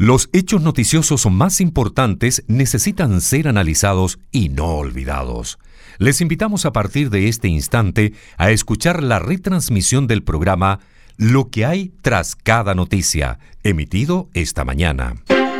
Los hechos noticiosos más importantes necesitan ser analizados y no olvidados. Les invitamos a partir de este instante a escuchar la retransmisión del programa Lo que hay tras cada noticia, emitido esta mañana.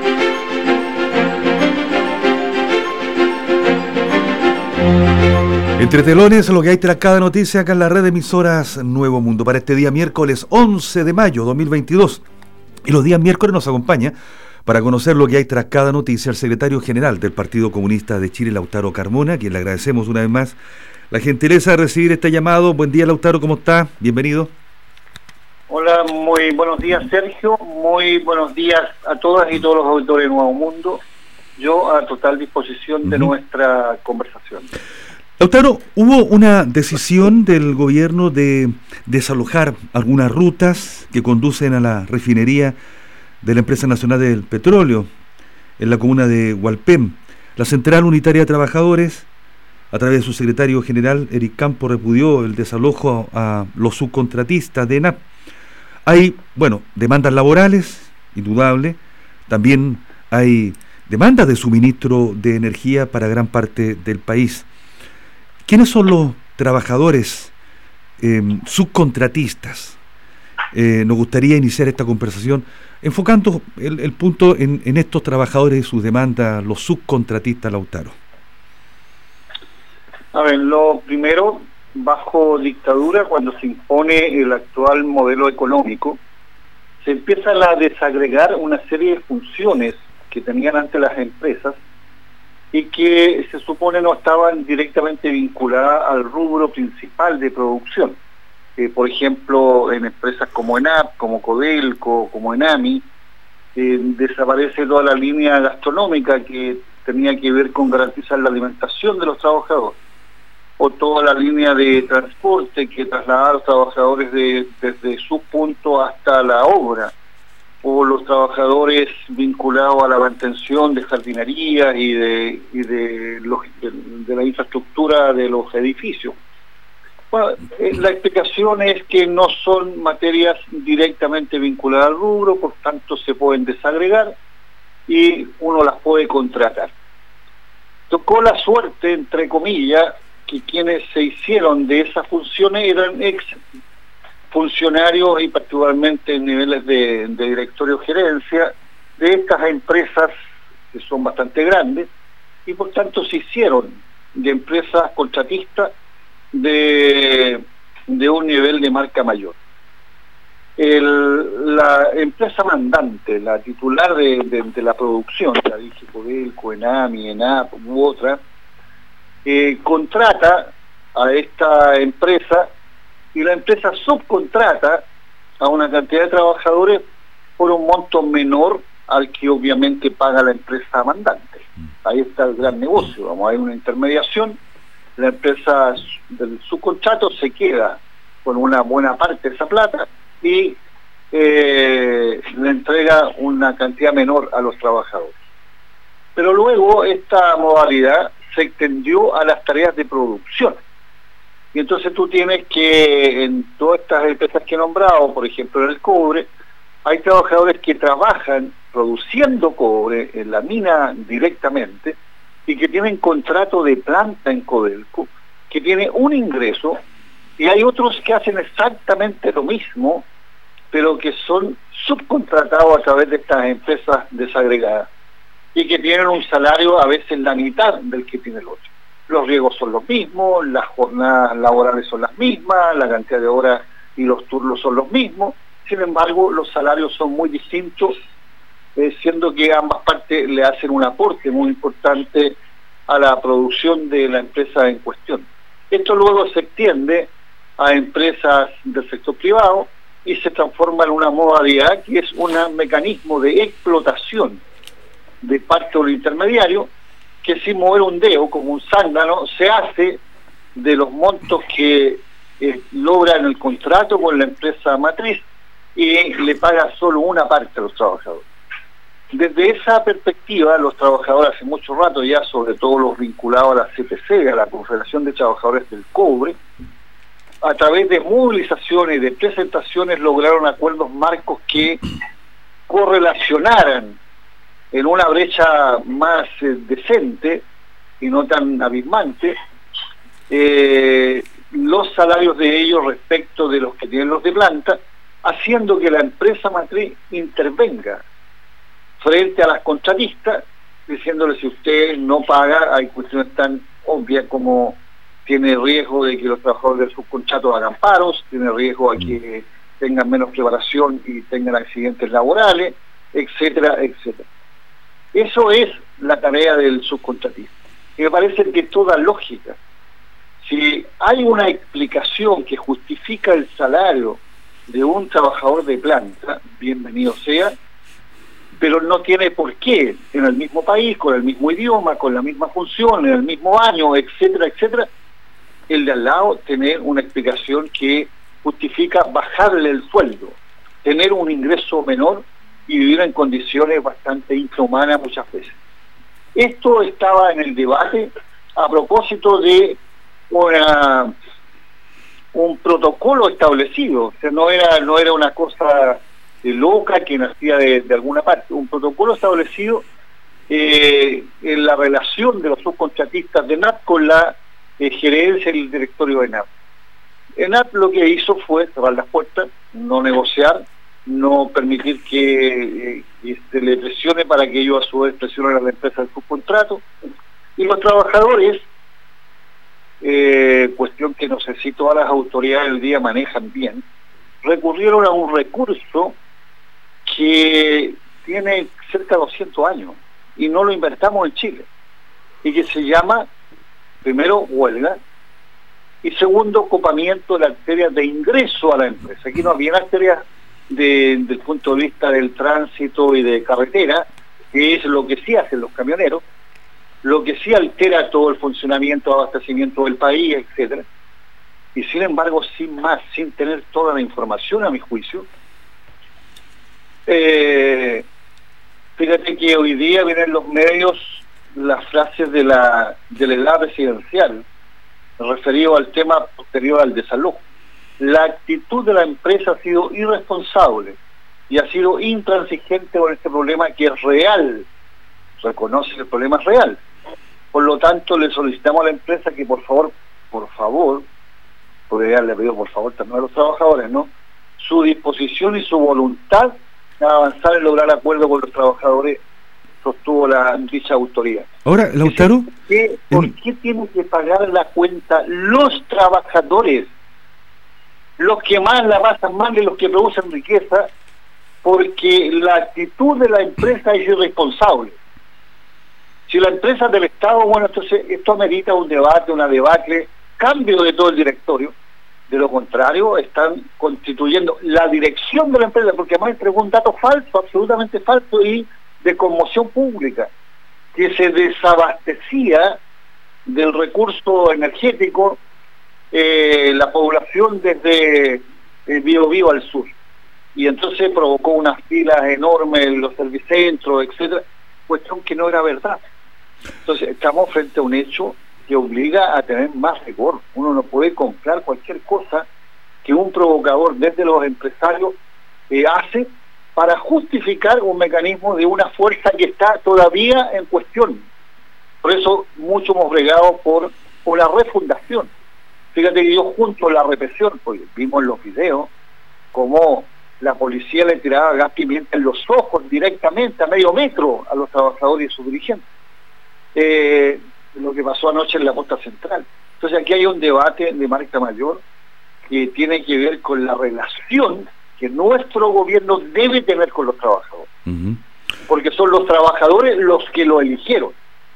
Entre telones, lo que hay tras cada noticia acá en la red de emisoras Nuevo Mundo para este día miércoles 11 de mayo 2022. Y los días miércoles nos acompaña para conocer lo que hay tras cada noticia el secretario general del Partido Comunista de Chile, Lautaro Carmona, a quien le agradecemos una vez más la gentileza de recibir este llamado. Buen día, Lautaro, ¿cómo está? Bienvenido. Hola, muy buenos días, Sergio. Muy buenos días a todas y todos los auditores de Nuevo Mundo. Yo a total disposición de nuestra conversación. Lautaro, hubo una decisión del gobierno de desalojar algunas rutas que conducen a la refinería de la Empresa Nacional del Petróleo en la comuna de Hualpén. La Central Unitaria de Trabajadores, a través de su secretario general, Eric Campo, repudió el desalojo a los subcontratistas de ENAP. Hay, demandas laborales, indudable, también hay demandas de suministro de energía para gran parte del país. ¿Quiénes son los trabajadores subcontratistas? Nos gustaría iniciar esta conversación enfocando el punto en estos trabajadores y sus demandas, los subcontratistas, Lautaro. A ver, lo primero, bajo dictadura, cuando se impone el actual modelo económico, se empiezan a desagregar una serie de funciones que tenían antes las empresas y que se supone no estaban directamente vinculadas al rubro principal de producción. Por ejemplo, en empresas como ENAP, como Codelco, como ENAMI, desaparece toda la línea gastronómica que tenía que ver con garantizar la alimentación de los trabajadores, o toda la línea de transporte que trasladaba a los trabajadores desde su punto hasta la obra, o los trabajadores vinculados a la mantención de jardinería y de la infraestructura de los edificios. Bueno, la explicación es que no son materias directamente vinculadas al rubro, por tanto se pueden desagregar y uno las puede contratar. Tocó la suerte, entre comillas, que quienes se hicieron de esas funciones eran ex funcionarios y particularmente en niveles de directorio gerencia de estas empresas que son bastante grandes y por tanto se hicieron de empresas contratistas de un nivel de marca mayor. La empresa mandante, la titular de la producción, la dije Codelco, ENAMI, ENAP u otra, contrata a esta empresa y la empresa subcontrata a una cantidad de trabajadores por un monto menor al que obviamente paga la empresa mandante. Ahí está el gran negocio, hay una intermediación, la empresa del subcontrato se queda con una buena parte de esa plata y le entrega una cantidad menor a los trabajadores. Pero luego esta modalidad se extendió a las tareas de producción. Y entonces tú tienes que, en todas estas empresas que he nombrado, por ejemplo en el cobre, hay trabajadores que trabajan produciendo cobre en la mina directamente y que tienen contrato de planta en Codelco, que tiene un ingreso, y hay otros que hacen exactamente lo mismo, pero que son subcontratados a través de estas empresas desagregadas y que tienen un salario a veces la mitad del que tiene el otro. Los riesgos son los mismos, las jornadas laborales son las mismas, la cantidad de horas y los turnos son los mismos, sin embargo los salarios son muy distintos, siendo que ambas partes le hacen un aporte muy importante a la producción de la empresa en cuestión. Esto luego se extiende a empresas del sector privado y se transforma en una modalidad que es un mecanismo de explotación de parte del intermediario, que sin mover un dedo, como un zángano, se hace de los montos que logra en el contrato con la empresa matriz y le paga solo una parte a los trabajadores. Desde esa perspectiva, los trabajadores hace mucho rato ya, sobre todo los vinculados a la CPC, a la Confederación de Trabajadores del Cobre, a través de movilizaciones y de presentaciones lograron acuerdos marcos que correlacionaran en una brecha más decente y no tan abismante los salarios de ellos respecto de los que tienen los de planta, haciendo que la empresa matriz intervenga frente a las contratistas, diciéndole: si usted no paga, hay cuestiones tan obvias como tiene riesgo de que los trabajadores del subcontrato hagan paros, tiene riesgo a que tengan menos preparación y tengan accidentes laborales, etcétera, etcétera. Eso es la tarea del subcontratista. Y me parece que toda lógica, si hay una explicación que justifica el salario de un trabajador de planta, bienvenido sea, pero no tiene por qué, en el mismo país, con el mismo idioma, con la misma función, en el mismo año, etcétera, etcétera, el de al lado tener una explicación que justifica bajarle el sueldo, tener un ingreso menor y vivir en condiciones bastante infrahumanas muchas veces. Esto estaba en el debate a propósito de un protocolo establecido, o sea, no era una cosa loca que nacía de alguna parte, un protocolo establecido en la relación de los subcontratistas de ENAP con la gerencia y el directorio de ENAP. ENAP lo que hizo fue cerrar las puertas, no negociar, no permitir que se le presione para que ellos a su vez presionen a la empresa del subcontrato, y los trabajadores, cuestión que no sé si todas las autoridades del día manejan bien, recurrieron a un recurso que tiene cerca de 200 años y no lo inventamos en Chile, y que se llama, primero, huelga, y segundo, copamiento de la arteria de ingreso a la empresa. Aquí no había arterias desde el punto de vista del tránsito y de carretera, que es lo que sí hacen los camioneros, lo que sí altera todo el funcionamiento, abastecimiento del país, etcétera. Y sin embargo, sin tener toda la información a mi juicio, fíjate que hoy día vienen en los medios las frases de la edad residencial referido al tema posterior al desalojo. La actitud de la empresa ha sido irresponsable y ha sido intransigente con este problema, que es real, reconoce que el problema es real. Por lo tanto, le solicitamos a la empresa que por favor, porque ya le pido por favor también a los trabajadores, ¿no?, su disposición y su voluntad a avanzar en lograr acuerdo con los trabajadores, sostuvo dicha autoridad. Ahora, Lautaro, ¿por qué tienen que pagar la cuenta los trabajadores, los que más la pasan mal y los que producen riqueza? Porque la actitud de la empresa es irresponsable. Si la empresa es del Estado, bueno, entonces esto amerita un debate, una debacle, cambio de todo el directorio. De lo contrario, están constituyendo la dirección de la empresa, porque además entregó un dato falso, absolutamente falso y de conmoción pública, que se desabastecía del recurso energético la población desde Biobío al sur, y entonces provocó unas filas enormes en los servicentros, etcétera, cuestión que no era verdad. Entonces estamos frente a un hecho que obliga a tener más rigor. Uno no puede comprar cualquier cosa que un provocador desde los empresarios hace para justificar un mecanismo de una fuerza que está todavía en cuestión. Por eso mucho hemos bregado por una refundación. Fíjate que yo junto a la represión, porque vimos en los videos cómo la policía le tiraba gas pimienta en los ojos directamente a medio metro a los trabajadores y sus dirigentes. Lo que pasó anoche en la Costa Central. Entonces aquí hay un debate de marca mayor que tiene que ver con la relación que nuestro gobierno debe tener con los trabajadores. Porque son los trabajadores los que lo eligieron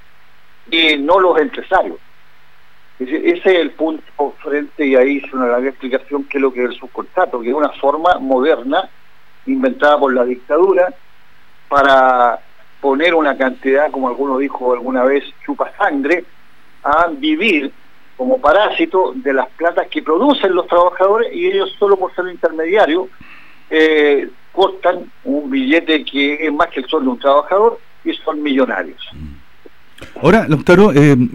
y no los empresarios. Ese es el punto frente, y ahí hice una larga explicación que es lo que es el subcontrato, que es una forma moderna inventada por la dictadura para poner una cantidad, como alguno dijo alguna vez, chupa sangre, a vivir como parásito de las platas que producen los trabajadores, y ellos solo por ser intermediarios costan un billete que es más que el sueldo de un trabajador y son millonarios. Ahora, Lautaro,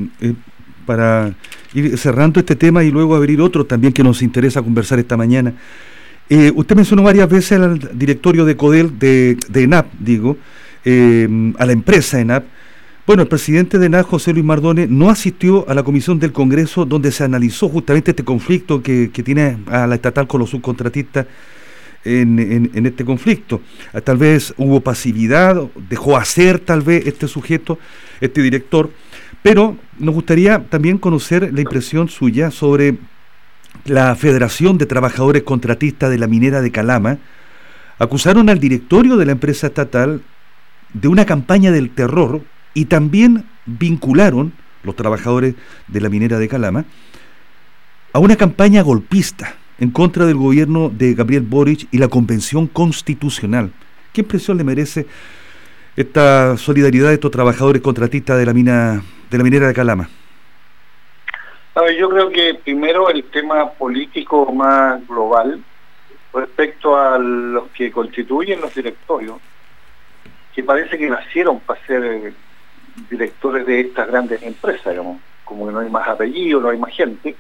para ir cerrando este tema y luego abrir otro también que nos interesa conversar esta mañana, usted mencionó varias veces al directorio de CODEL, de ENAP, digo, a la empresa ENAP. Bueno, el presidente de ENAP, José Luis Mardones, no asistió a la comisión del Congreso donde se analizó justamente este conflicto que tiene a la estatal con los subcontratistas en este conflicto. Tal vez hubo pasividad, dejó hacer tal vez este sujeto, este director, pero nos gustaría también conocer la impresión suya sobre la Federación de Trabajadores Contratistas de la Minera de Calama. Acusaron al directorio de la empresa estatal de una campaña del terror y también vincularon, los trabajadores de la minera de Calama, a una campaña golpista en contra del gobierno de Gabriel Boric y la Convención Constitucional. ¿Qué impresión le merece esta solidaridad de estos trabajadores contratistas de la minera de Calama? A ver, yo creo que primero el tema político más global respecto a los que constituyen los directorios, que parece que nacieron para ser directores de estas grandes empresas, digamos, como que no hay más apellidos, no hay más gente,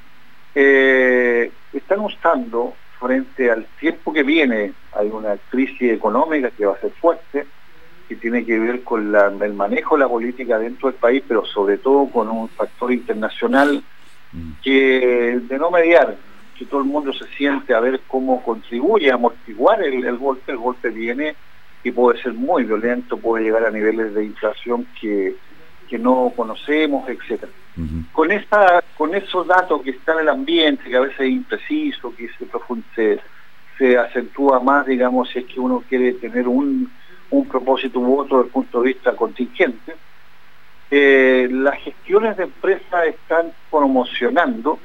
están usando frente al tiempo que viene. Hay una crisis económica que va a ser fuerte, que tiene que ver con el manejo de la política dentro del país, pero sobre todo con un factor internacional que de no mediar, que todo el mundo se siente a ver cómo contribuye a amortiguar el golpe. El golpe viene y puede ser muy violento, puede llegar a niveles de inflación que no conocemos, etcétera. Con esos datos que están en el ambiente, que a veces es impreciso, que se acentúa más, digamos, si es que uno quiere tener un propósito u otro desde el punto de vista contingente, las gestiones de empresas están promocionando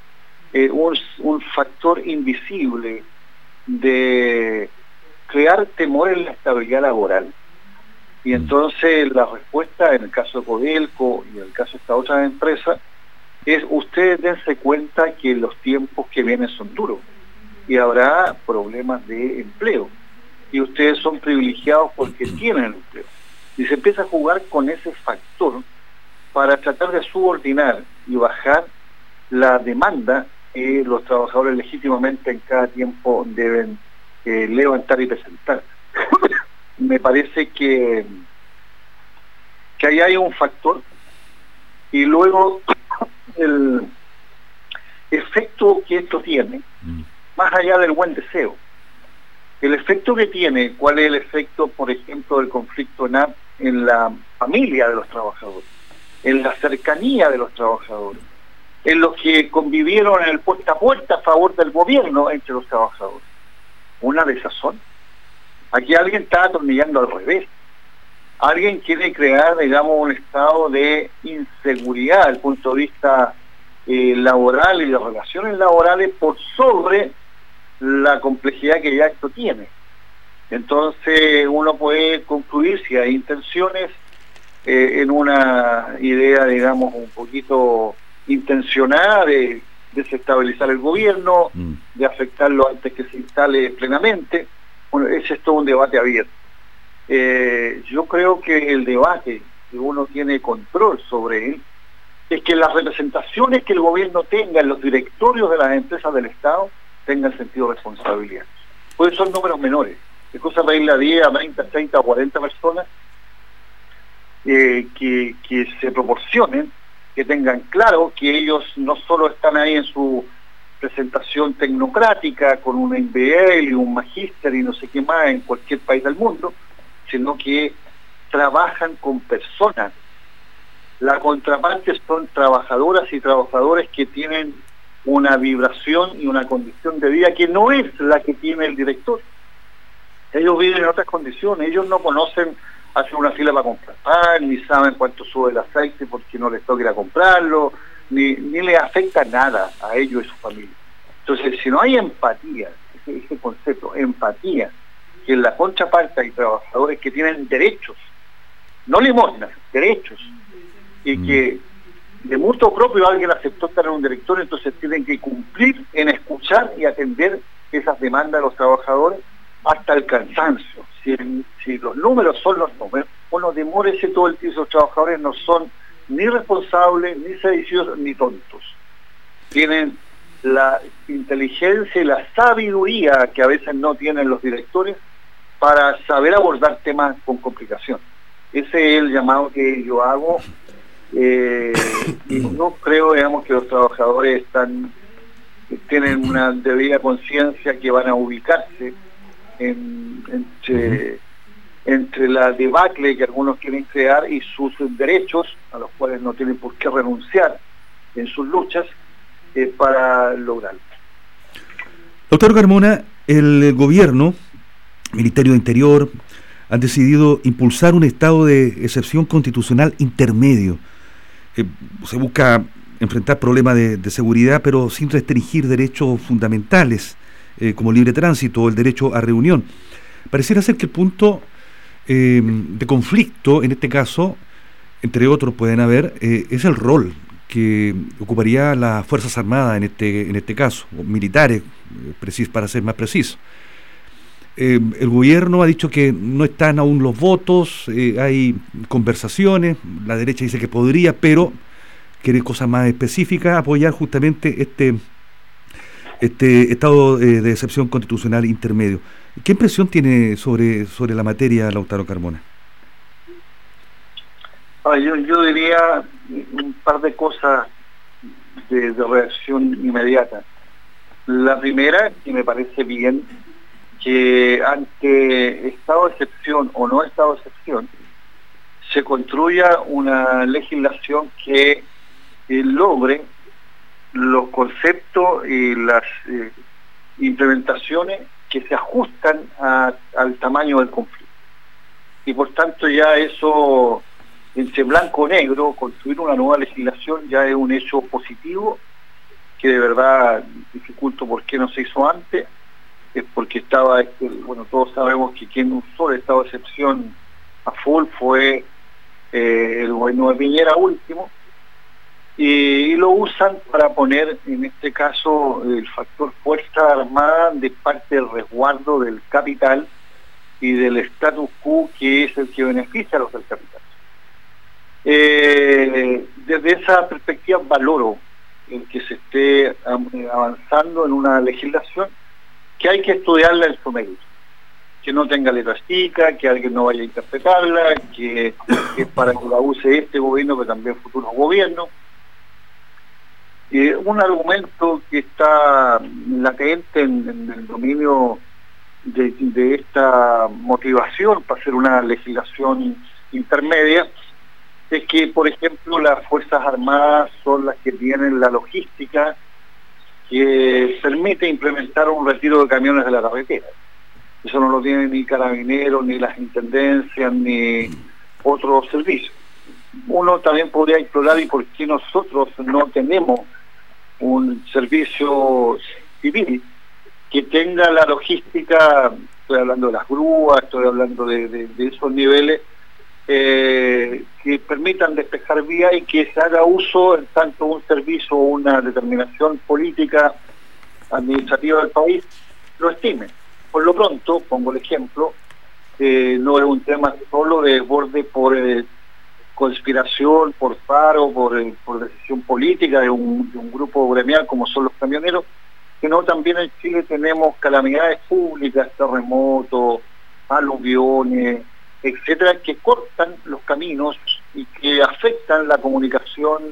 un factor invisible de crear temor en la estabilidad laboral. Y entonces la respuesta en el caso de Codelco y en el caso de esta otra empresa es: ustedes dense cuenta que los tiempos que vienen son duros y habrá problemas de empleo, y ustedes son privilegiados porque tienen empleo. Y se empieza a jugar con ese factor para tratar de subordinar y bajar la demanda que los trabajadores legítimamente en cada tiempo deben levantar y presentar. Me parece que ahí hay un factor, y luego el efecto que esto tiene, más allá del buen deseo, el efecto que tiene. ¿Cuál es el efecto, por ejemplo, del conflicto ENAP en la familia de los trabajadores, en la cercanía de los trabajadores, en los que convivieron en el puerta a puerta a favor del gobierno entre los trabajadores? Una desazón. Aquí alguien está atornillando al revés. Alguien quiere crear, digamos, un estado de inseguridad desde el punto de vista laboral y de relaciones laborales por sobre la complejidad que ya esto tiene. Entonces uno puede concluir, si hay intenciones, en una idea, digamos, un poquito intencionada de desestabilizar el gobierno, de afectarlo antes que se instale plenamente. Bueno, ese es todo un debate abierto. Yo creo que el debate, que uno tiene control sobre él, es que las representaciones que el gobierno tenga en los directorios de las empresas del Estado tengan sentido de responsabilidad. Pueden ser números menores, es cosa de irle a 10, a 20, 30 o 40 personas que se proporcionen, que tengan claro que ellos no solo están ahí en su presentación tecnocrática con un MBA y un magíster y no sé qué más en cualquier país del mundo, sino que trabajan con personas. La contraparte son trabajadoras y trabajadores que tienen una vibración y una condición de vida que no es la que tiene el director. Ellos viven en otras condiciones, ellos no conocen hacer una fila para comprar pan, ni saben cuánto sube el aceite porque no les toca ir a comprarlo, ni les afecta nada a ellos y su familia. Entonces, si no hay empatía, ese concepto, empatía, que en la contraparte hay trabajadores que tienen derechos, no limosnas, derechos, y que de mutuo propio alguien aceptó estar en un directorio, entonces tienen que cumplir en escuchar y atender esas demandas de los trabajadores hasta el cansancio. Si los números son los números, bueno, demórese todo el tiempo. Los trabajadores no son ni responsables, ni sediciosos, ni tontos. Tienen la inteligencia y la sabiduría que a veces no tienen los directores para saber abordar temas con complicación. Ese es el llamado que yo hago, y no creo, digamos, que los trabajadores tienen una debida conciencia que van a ubicarse entre la debacle que algunos quieren crear y sus derechos, a los cuales no tienen por qué renunciar en sus luchas, para lograrlo. Doctor Carmona, el gobierno, Ministerio de Interior, han decidido impulsar un estado de excepción constitucional intermedio. Se busca enfrentar problemas de seguridad, pero sin restringir derechos fundamentales, como libre tránsito o el derecho a reunión. Pareciera ser que el punto de conflicto, en este caso, entre otros pueden haber, es el rol que ocuparía las Fuerzas Armadas en este caso, o militares, para ser más preciso. El gobierno ha dicho que no están aún los votos, hay conversaciones, la derecha dice que podría, pero quiere cosas más específicas, apoyar justamente este estado de excepción constitucional intermedio. ¿Qué impresión tiene sobre la materia, Lautaro Carmona? Yo diría un par de cosas de reacción inmediata. La primera, que me parece bien, que ante estado de excepción o no estado de excepción, se construya una legislación que logre los conceptos y las implementaciones que se ajustan al tamaño del conflicto. Y por tanto ya eso, entre blanco o negro, construir una nueva legislación ya es un hecho positivo, que de verdad dificulto por qué no se hizo antes, es porque estaba, bueno, todos sabemos que quien usó el estado de excepción a full fue el gobierno de Piñera último, y lo usan para poner, en este caso, el factor Fuerza Armada de parte del resguardo del capital y del status quo, que es el que beneficia a los del capital. Desde esa perspectiva valoro el que se esté avanzando en una legislación que hay que estudiarla en su mérito, que no tenga letra chica, que alguien no vaya a interpretarla, que es para que la use este gobierno, pero también futuros gobiernos. Un argumento que está latente en el dominio de esta motivación para hacer una legislación intermedia es que, por ejemplo, las Fuerzas Armadas son las que tienen la logística que permite implementar un retiro de camiones de la carretera. Eso no lo tienen ni Carabineros, ni las Intendencias, ni otros servicios. Uno también podría explorar y por qué nosotros no tenemos un servicio civil que tenga la logística, estoy hablando de las grúas, estoy hablando de esos niveles, que permitan despejar vías y que se haga uso en tanto un servicio o una determinación política administrativa del país lo estime. Por lo pronto, pongo el ejemplo, no es un tema solo de desborde por conspiración, por paro, por decisión política de un grupo gremial como son los camioneros, sino también en Chile tenemos calamidades públicas, terremotos, aluviones, etcétera, que cortan los caminos y que afectan la comunicación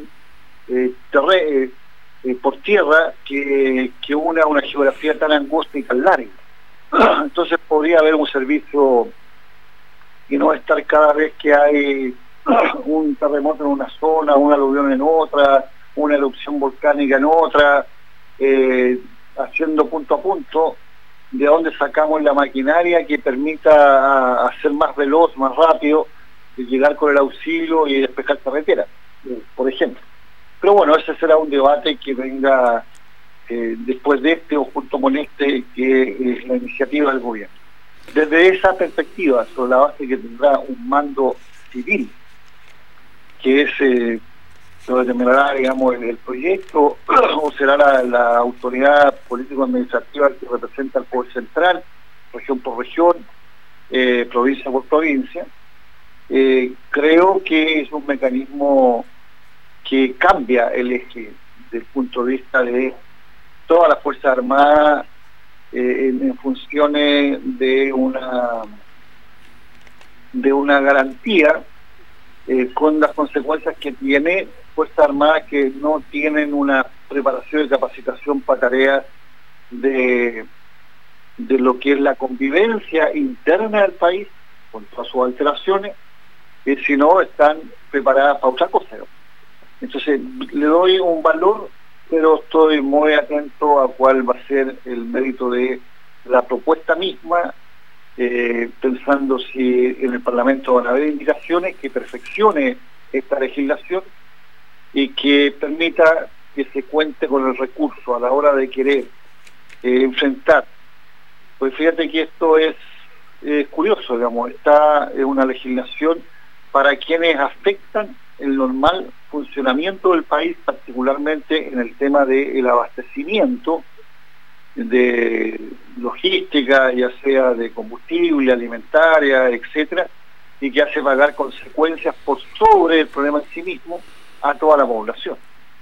por tierra que une a una geografía tan angosta y tan larga. Entonces podría haber un servicio y no estar cada vez que hay un terremoto en una zona, un aluvión en otra, una erupción volcánica en otra, haciendo punto a punto de dónde sacamos la maquinaria que permita hacer más veloz, más rápido, llegar con el auxilio y despejar carretera, por ejemplo. Pero bueno, ese será un debate que venga después de este o junto con este, que es la iniciativa del gobierno. Desde esa perspectiva, sobre la base que tendrá un mando civil, que es lo determinará, digamos, el proyecto, o será la autoridad político-administrativa que representa al Poder Central, región por región, provincia por provincia. Creo que es un mecanismo que cambia el eje desde el punto de vista de todas las Fuerzas Armadas en funciones de una de una garantía con las consecuencias que tiene Fuerzas Armadas que no tienen una preparación y capacitación para tareas de lo que es la convivencia interna del país, con todas sus alteraciones, si no están preparadas para otra cosa. Entonces, le doy un valor, pero estoy muy atento a cuál va a ser el mérito de la propuesta misma, pensando si en el Parlamento van a haber indicaciones que perfeccione esta legislación y que permita que se cuente con el recurso a la hora de querer enfrentar. Pues fíjate que esto es curioso, digamos, está en una legislación para quienes afectan el normal funcionamiento del país, particularmente en el tema del abastecimiento de logística, ya sea de combustible, alimentaria, etcétera, y que hace pagar consecuencias por sobre el problema en sí mismo a toda la población.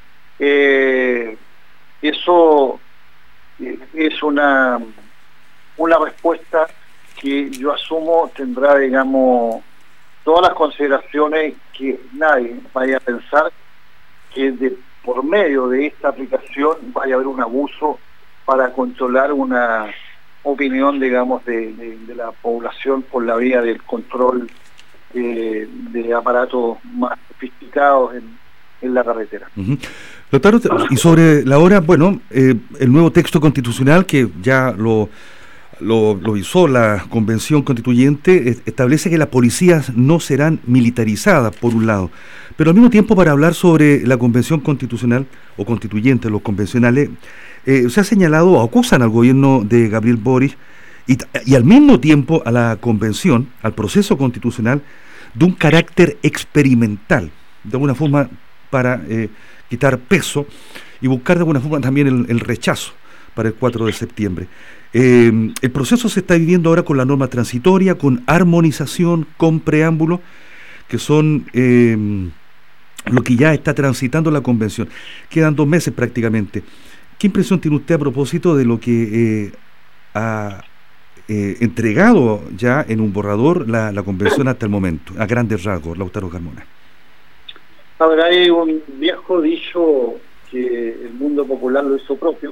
Eso es una respuesta que yo asumo tendrá, digamos, todas las consideraciones que nadie vaya a pensar que por medio de esta aplicación vaya a haber un abuso para controlar una opinión, digamos, de la población por la vía del control de aparatos más sofisticados en la carretera. Lautaro, y sobre la hora, bueno, el nuevo texto constitucional que ya lo hizo la Convención Constituyente, establece que las policías no serán militarizadas, por un lado, pero al mismo tiempo, para hablar sobre la Convención Constitucional o Constituyente, los convencionales, se ha señalado o acusan al gobierno de Gabriel Boric y al mismo tiempo a la Convención, al proceso constitucional, de un carácter experimental, de alguna forma para quitar peso y buscar de alguna forma también el rechazo para el 4 de septiembre. El proceso se está viviendo ahora con la norma transitoria, con armonización, con preámbulo, que son lo que ya está transitando la Convención. Quedan 2 meses prácticamente. ¿Qué impresión tiene usted a propósito de lo que ha entregado ya en un borrador la Convención hasta el momento, a grandes rasgos, Lautaro Carmona? A ver, hay un viejo dicho que el mundo popular lo hizo propio,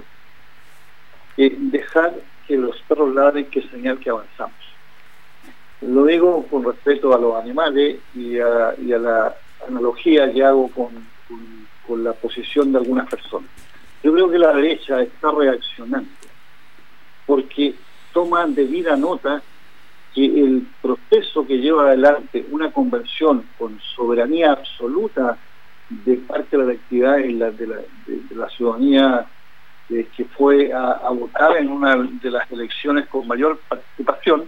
dejar que los perros ladren, que es señal que avanzamos. Lo digo con respeto a los animales y a la analogía que hago con la posición de algunas personas. Yo creo que la derecha está reaccionando porque toma debida nota que el proceso que lleva adelante una convención con soberanía absoluta de parte de la actividad de la ciudadanía que fue a votar en una de las elecciones con mayor participación,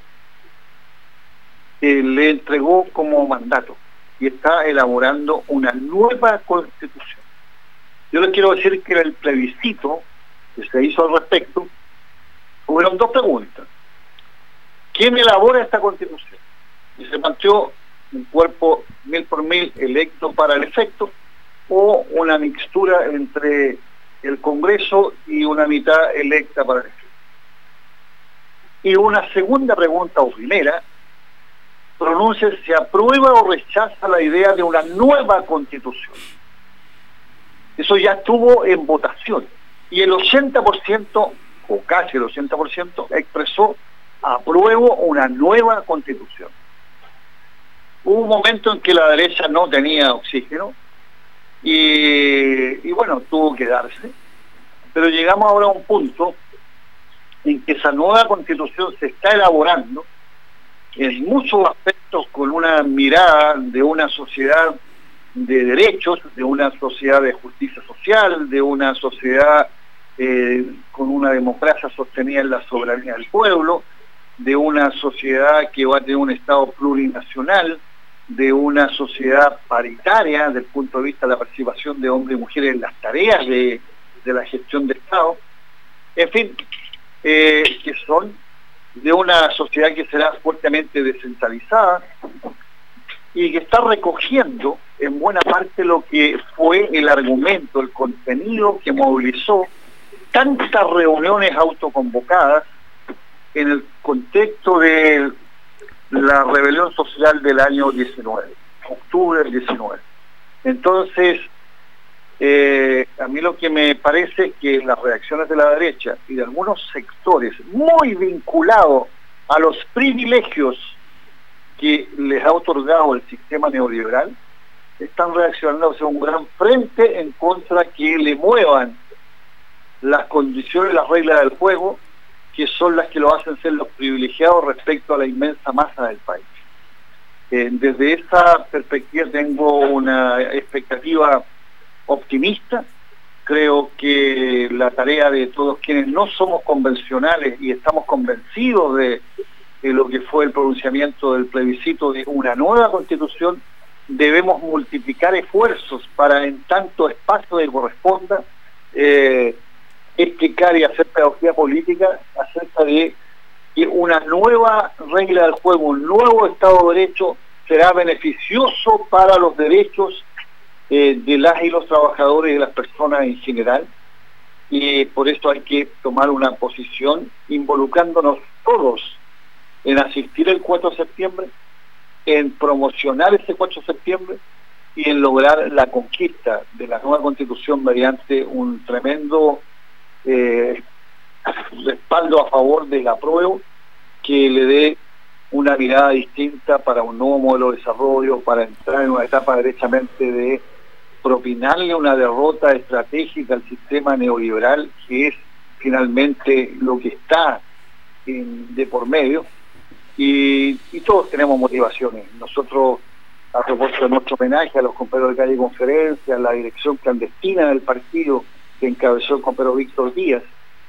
le entregó como mandato y está elaborando una nueva constitución. Yo les quiero decir que en el plebiscito que se hizo al respecto, hubieron 2 preguntas. ¿Quién elabora esta constitución? Y se planteó un cuerpo 1000 por 1000 electo para el efecto, o una mixtura entre el Congreso y una mitad electa para el efecto. Y una segunda pregunta, o primera, pronuncia si aprueba o rechaza la idea de una nueva constitución. Eso ya estuvo en votación y el 80%, o casi el 80%, expresó apruebo una nueva constitución. Hubo un momento en que la derecha no tenía oxígeno y bueno, tuvo que darse, pero llegamos ahora a un punto en que esa nueva constitución se está elaborando en muchos aspectos con una mirada de una sociedad de derechos, de una sociedad de justicia social, de una sociedad con una democracia sostenida en la soberanía del pueblo, de una sociedad que va a tener un Estado plurinacional, de una sociedad paritaria desde el punto de vista de la participación de hombres y mujeres en las tareas de la gestión de Estado, en fin, que son de una sociedad que será fuertemente descentralizada y que está recogiendo en buena parte lo que fue el argumento, el contenido que movilizó tantas reuniones autoconvocadas en el contexto de la rebelión social del año 19, octubre del 19. Entonces, a mí lo que me parece es que las reacciones de la derecha y de algunos sectores muy vinculados a los privilegios que les ha otorgado el sistema neoliberal, están reaccionando hacia un gran frente en contra que le muevan las condiciones, las reglas del juego, que son las que lo hacen ser los privilegiados respecto a la inmensa masa del país. Desde esa perspectiva tengo una expectativa optimista. Creo que la tarea de todos quienes no somos convencionales y estamos convencidos de lo que fue el pronunciamiento del plebiscito de una nueva constitución, debemos multiplicar esfuerzos para, en tanto espacio que corresponda, explicar y hacer pedagogía política acerca de que una nueva regla del juego, un nuevo Estado de Derecho será beneficioso para los derechos de las y los trabajadores y de las personas en general, y por eso hay que tomar una posición involucrándonos todos en asistir el 4 de septiembre, en promocionar ese 4 de septiembre y en lograr la conquista de la nueva Constitución mediante un tremendo respaldo a favor del apruebo que le dé una mirada distinta para un nuevo modelo de desarrollo, para entrar en una etapa derechamente de propinarle una derrota estratégica al sistema neoliberal, que es finalmente lo que está de por medio, y todos tenemos motivaciones. Nosotros, a propósito de nuestro homenaje a los compañeros de calle Conferencia, a la dirección clandestina del partido que encabezó el compañero Víctor Díaz,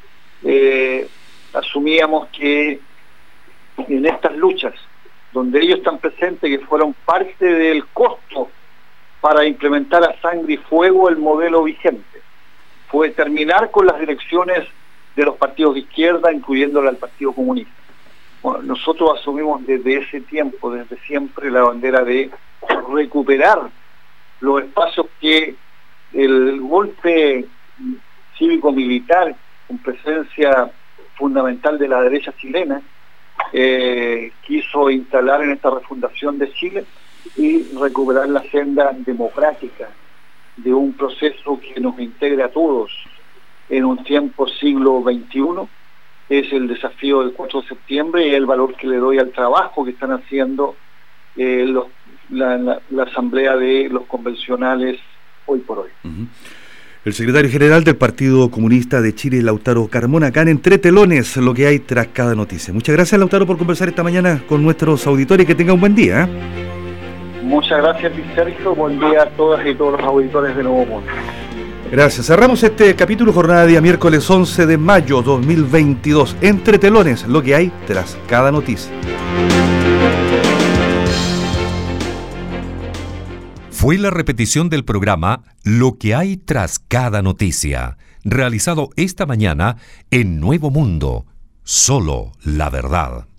asumíamos que en estas luchas, donde ellos están presentes, que fueron parte del costo para implementar a sangre y fuego el modelo vigente, fue terminar con las direcciones de los partidos de izquierda, incluyéndole al Partido Comunista. Bueno, nosotros asumimos desde ese tiempo, desde siempre, la bandera de recuperar los espacios que el golpe cívico-militar, con presencia fundamental de la derecha chilena, quiso instalar en esta refundación de Chile, y recuperar la senda democrática de un proceso que nos integre a todos en un tiempo siglo XXI. Es el desafío del 4 de septiembre y el valor que le doy al trabajo que están haciendo la asamblea de los convencionales hoy por hoy. El secretario general del Partido Comunista de Chile, Lautaro Carmona, acá en Entre Telones, lo que hay tras cada noticia. Muchas gracias, Lautaro, por conversar esta mañana con nuestros auditores. Que tenga un buen día. Muchas gracias, Sergio. Buen día a todas y todos los auditores de Nuevo Mundo. Gracias. Cerramos este capítulo, jornada de día miércoles 11 de mayo 2022. Entre Telones, lo que hay tras cada noticia. Fue la repetición del programa Lo que hay tras cada noticia, realizado esta mañana en Nuevo Mundo. Solo la verdad.